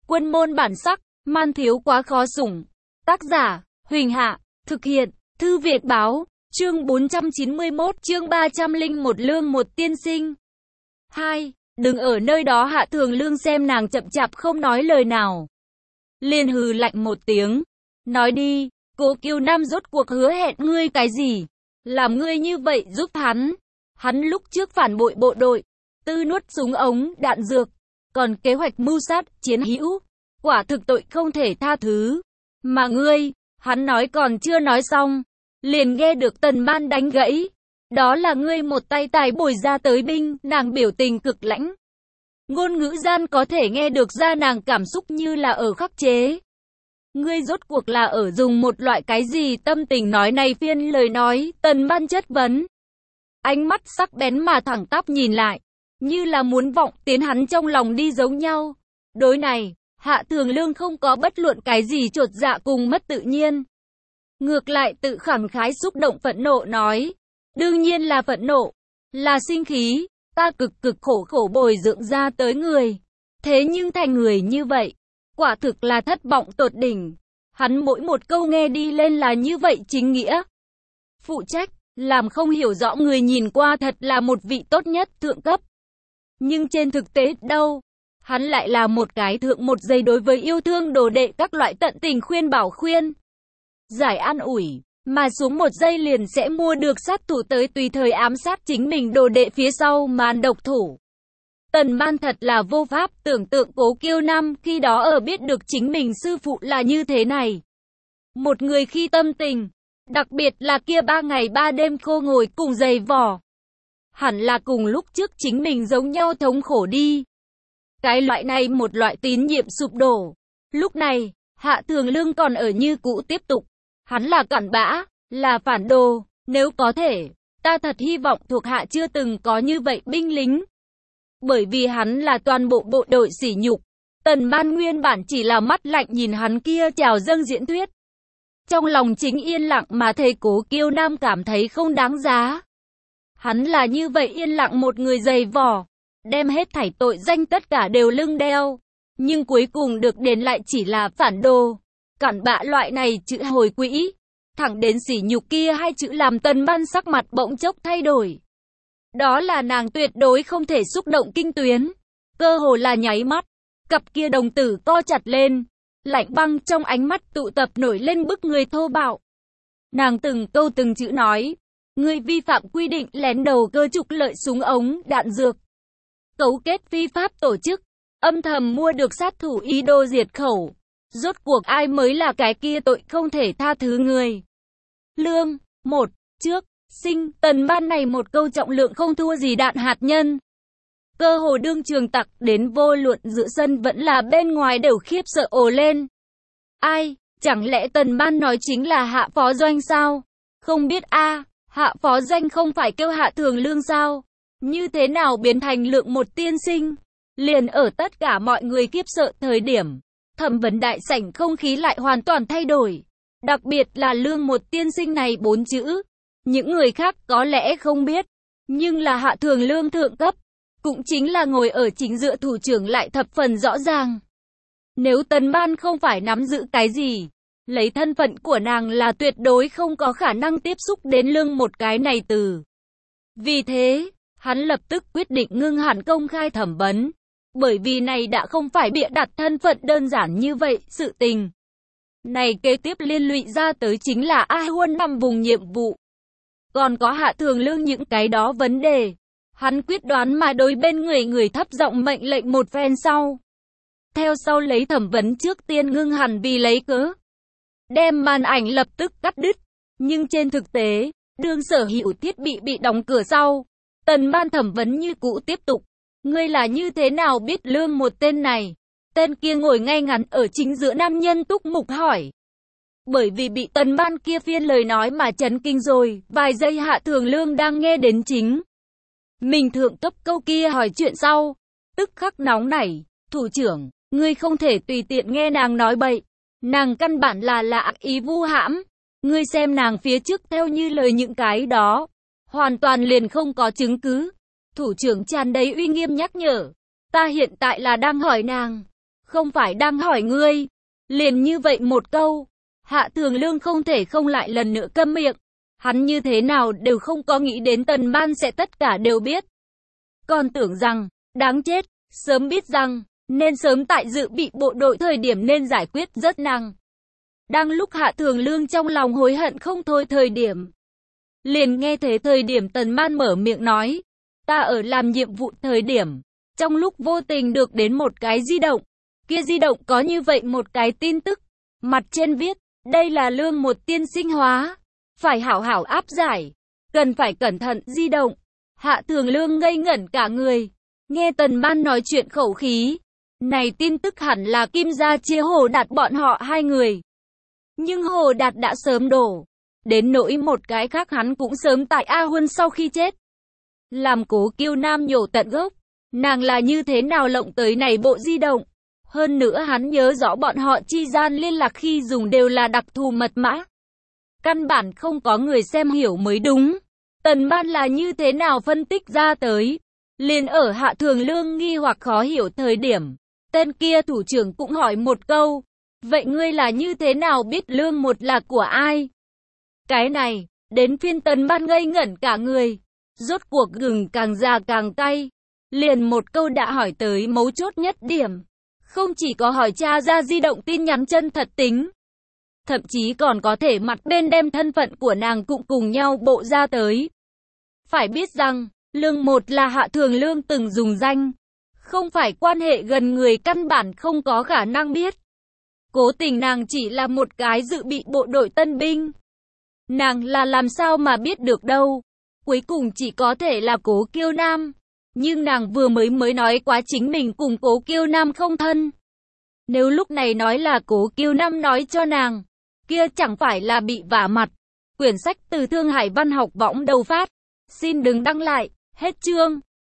Quân môn bản sắc, man thiếu quá khó sủng. Tác giả, Huỳnh Hạ, thực hiện, Thư Việt Báo, chương 491, chương 301 Lương một tiên sinh. 2. Đừng ở nơi đó. Hạ Thường Lương xem nàng chậm chạp không nói lời nào, liền hừ lạnh một tiếng. Nói đi, Cố Kiều Nam rốt cuộc hứa hẹn ngươi cái gì? Làm ngươi như vậy giúp hắn. Hắn lúc trước phản bội bộ đội, tư nuốt súng ống, đạn dược, còn kế hoạch mưu sát, chiến hữu. Quả thực tội không thể tha thứ. Mà ngươi, hắn nói còn chưa nói xong, liền nghe được Tần Ban đánh gãy. Đó là ngươi một tay tài bồi ra tới binh. Nàng biểu tình cực lãnh. Ngôn ngữ gian có thể nghe được ra nàng cảm xúc như là ở khắc chế. Ngươi rốt cuộc là ở dùng một loại cái gì tâm tình nói này phiên lời nói? Tần Ban chất vấn. Ánh mắt sắc bén mà thẳng tắp nhìn lại, như là muốn vọng tiến hắn trong lòng đi giống nhau. Đối này, Hạ Thường Lương không có bất luận cái gì chột dạ cùng mất tự nhiên. Ngược lại tự khẳng khái xúc động phẫn nộ nói. Đương nhiên là phẫn nộ, là sinh khí. Ta cực khổ bồi dưỡng ra tới người. Thế nhưng thành người như vậy, quả thực là thất vọng tột đỉnh. Hắn mỗi một câu nghe đi lên là như vậy chính nghĩa. Phụ trách, làm không hiểu rõ người nhìn qua thật là một vị tốt nhất thượng cấp. Nhưng trên thực tế đâu, hắn lại là một cái thượng một giây đối với yêu thương đồ đệ các loại tận tình khuyên bảo khuyên. Giải an ủi, mà xuống một giây liền sẽ mua được sát thủ tới tùy thời ám sát chính mình đồ đệ phía sau màn độc thủ. Tần Ban thật là vô pháp tưởng tượng Cố Kiêu Nam khi đó ở biết được chính mình sư phụ là như thế này. Một người khi tâm tình, đặc biệt là kia 3 ngày 3 đêm khô ngồi cùng giày vò. Hẳn là cùng lúc trước chính mình giống nhau thống khổ đi. Cái loại này một loại tín nhiệm sụp đổ. Lúc này, Hạ Thường Lương còn ở như cũ tiếp tục. Hắn là cặn bã, là phản đồ. Nếu có thể, ta thật hy vọng thuộc hạ chưa từng có như vậy binh lính. Bởi vì hắn là toàn bộ bộ đội sỉ nhục. Tần Ban nguyên bản chỉ là mắt lạnh nhìn hắn kia trào dâng diễn thuyết. Trong lòng chính yên lặng mà thấy Cố Kiêu Nam cảm thấy không đáng giá. Hắn là như vậy yên lặng một người dày vò, đem hết thảy tội danh tất cả đều lưng đeo. Nhưng cuối cùng được đền lại chỉ là phản đồ. Cặn bã loại này chữ hồi quỹ, thẳng đến sỉ nhục kia hai chữ làm Tần Ban sắc mặt bỗng chốc thay đổi. Đó là nàng tuyệt đối không thể xúc động kinh tuyến. Cơ hồ là nháy mắt, cặp kia đồng tử co chặt lên, lạnh băng trong ánh mắt tụ tập nổi lên bức người thô bạo. Nàng từng câu từng chữ nói, ngươi vi phạm quy định lén đầu cơ trục lợi súng ống, đạn dược. Cấu kết phi pháp tổ chức, âm thầm mua được sát thủ ý đồ diệt khẩu. Rốt cuộc ai mới là cái kia tội không thể tha thứ người? Lương, một, trước, sinh, Tần Ban này một câu trọng lượng không thua gì đạn hạt nhân. Cơ hồ đương trường tặc đến vô luận giữa sân vẫn là bên ngoài đều khiếp sợ ồ lên. Ai, chẳng lẽ Tần Ban nói chính là Hạ Phó Doanh sao? Không biết a, Hạ Phó Doanh không phải kêu Hạ Thường Lương sao? Như thế nào biến thành Lượng một tiên sinh? Liền ở tất cả mọi người khiếp sợ thời điểm, thẩm vấn đại sảnh không khí lại hoàn toàn thay đổi. Đặc biệt là Lương một tiên sinh này 4 chữ. Những người khác có lẽ không biết, nhưng là Hạ Thường Lương thượng cấp, cũng chính là ngồi ở chính giữa thủ trưởng lại thập phần rõ ràng. Nếu Tần Ban không phải nắm giữ cái gì, lấy thân phận của nàng là tuyệt đối không có khả năng tiếp xúc đến Lương một cái này từ. Vì thế, hắn lập tức quyết định ngưng hẳn công khai thẩm vấn, bởi vì này đã không phải bịa đặt thân phận đơn giản như vậy, sự tình này kế tiếp liên lụy ra tới chính là A Huân 5 vùng nhiệm vụ. Còn có Hạ Thường Lương những cái đó vấn đề. Hắn quyết đoán mà đối bên người thấp giọng mệnh lệnh một phen sau. Theo sau lấy thẩm vấn trước tiên ngưng hẳn vì lấy cớ. Đem màn ảnh lập tức cắt đứt. Nhưng trên thực tế, đương sở hữu thiết bị đóng cửa sau. Tần Ban thẩm vấn như cũ tiếp tục. Ngươi là như thế nào biết Lương một tên này? Tên kia ngồi ngay ngắn ở chính giữa nam nhân túc mục hỏi. Bởi vì bị Tần Ban kia phiên lời nói mà chấn kinh rồi, vài giây Hạ Thường Lương đang nghe đến chính mình thượng cấp câu kia hỏi chuyện sau, tức khắc nóng nảy, thủ trưởng, ngươi không thể tùy tiện nghe nàng nói bậy, nàng căn bản là ác ý vu hãm, ngươi xem nàng phía trước theo như lời những cái đó, hoàn toàn liền không có chứng cứ. Thủ trưởng tràn đầy uy nghiêm nhắc nhở, ta hiện tại là đang hỏi nàng, Không phải đang hỏi ngươi. Liền như vậy một câu, Hạ Thường Lương không thể không lại lần nữa câm miệng. Hắn như thế nào đều không có nghĩ đến Tần Ban sẽ tất cả đều biết. Còn tưởng rằng, đáng chết, sớm biết rằng, nên sớm tại dự bị bộ đội thời điểm nên giải quyết rất năng. Đang lúc Hạ Thường Lương trong lòng hối hận không thôi thời điểm. Liền nghe thế thời điểm Tần Ban mở miệng nói, ta ở làm nhiệm vụ thời điểm, trong lúc vô tình được đến một cái di động. Kia di động có như vậy một cái tin tức, mặt trên viết, đây là Lương một tiên sinh hóa, phải hảo hảo áp giải, cần phải cẩn thận di động. Hạ Thường Lương ngây ngẩn cả người, nghe Tần Ban nói chuyện khẩu khí, này tin tức hẳn là Kim Gia chia Hồ Đạt bọn họ hai người. Nhưng Hồ Đạt đã sớm đổ, đến nỗi một cái khác hắn cũng sớm tại A Huân sau khi chết. Làm Cố Kiêu Nam nhổ tận gốc, nàng là như thế nào lộng tới này bộ di động. Hơn nữa hắn nhớ rõ bọn họ chi gian liên lạc khi dùng đều là đặc thù mật mã. Căn bản không có người xem hiểu mới đúng. Tần Ban là như thế nào phân tích ra tới. Liền ở Hạ Thường Lương nghi hoặc khó hiểu thời điểm. Tên kia thủ trưởng cũng hỏi một câu. Vậy ngươi là như thế nào biết Lương một là của ai? Cái này, đến phiên Tần Ban ngây ngẩn cả người. Rốt cuộc gừng càng già càng cay. Liền một câu đã hỏi tới mấu chốt nhất điểm. Không chỉ có hỏi tra ra di động tin nhắn chân thật tính, thậm chí còn có thể mặt bên đem thân phận của nàng cũng cùng nhau bộ ra tới. Phải biết rằng, Lương một là Hạ Thường Lương từng dùng danh, không phải quan hệ gần người căn bản không có khả năng biết. Cố tình nàng chỉ là một cái dự bị bộ đội tân binh. Nàng là làm sao mà biết được đâu. Cuối cùng chỉ có thể là Cố Kiêu Nam. Nhưng nàng vừa mới nói quá chính mình cùng Cố Kiêu Nam không thân. Nếu lúc này nói là Cố Kiêu Nam nói cho nàng, kia chẳng phải là bị vả mặt. Quyển sách từ Thương Hải Văn Học Võng đầu phát. Xin đừng đăng lại, hết chương.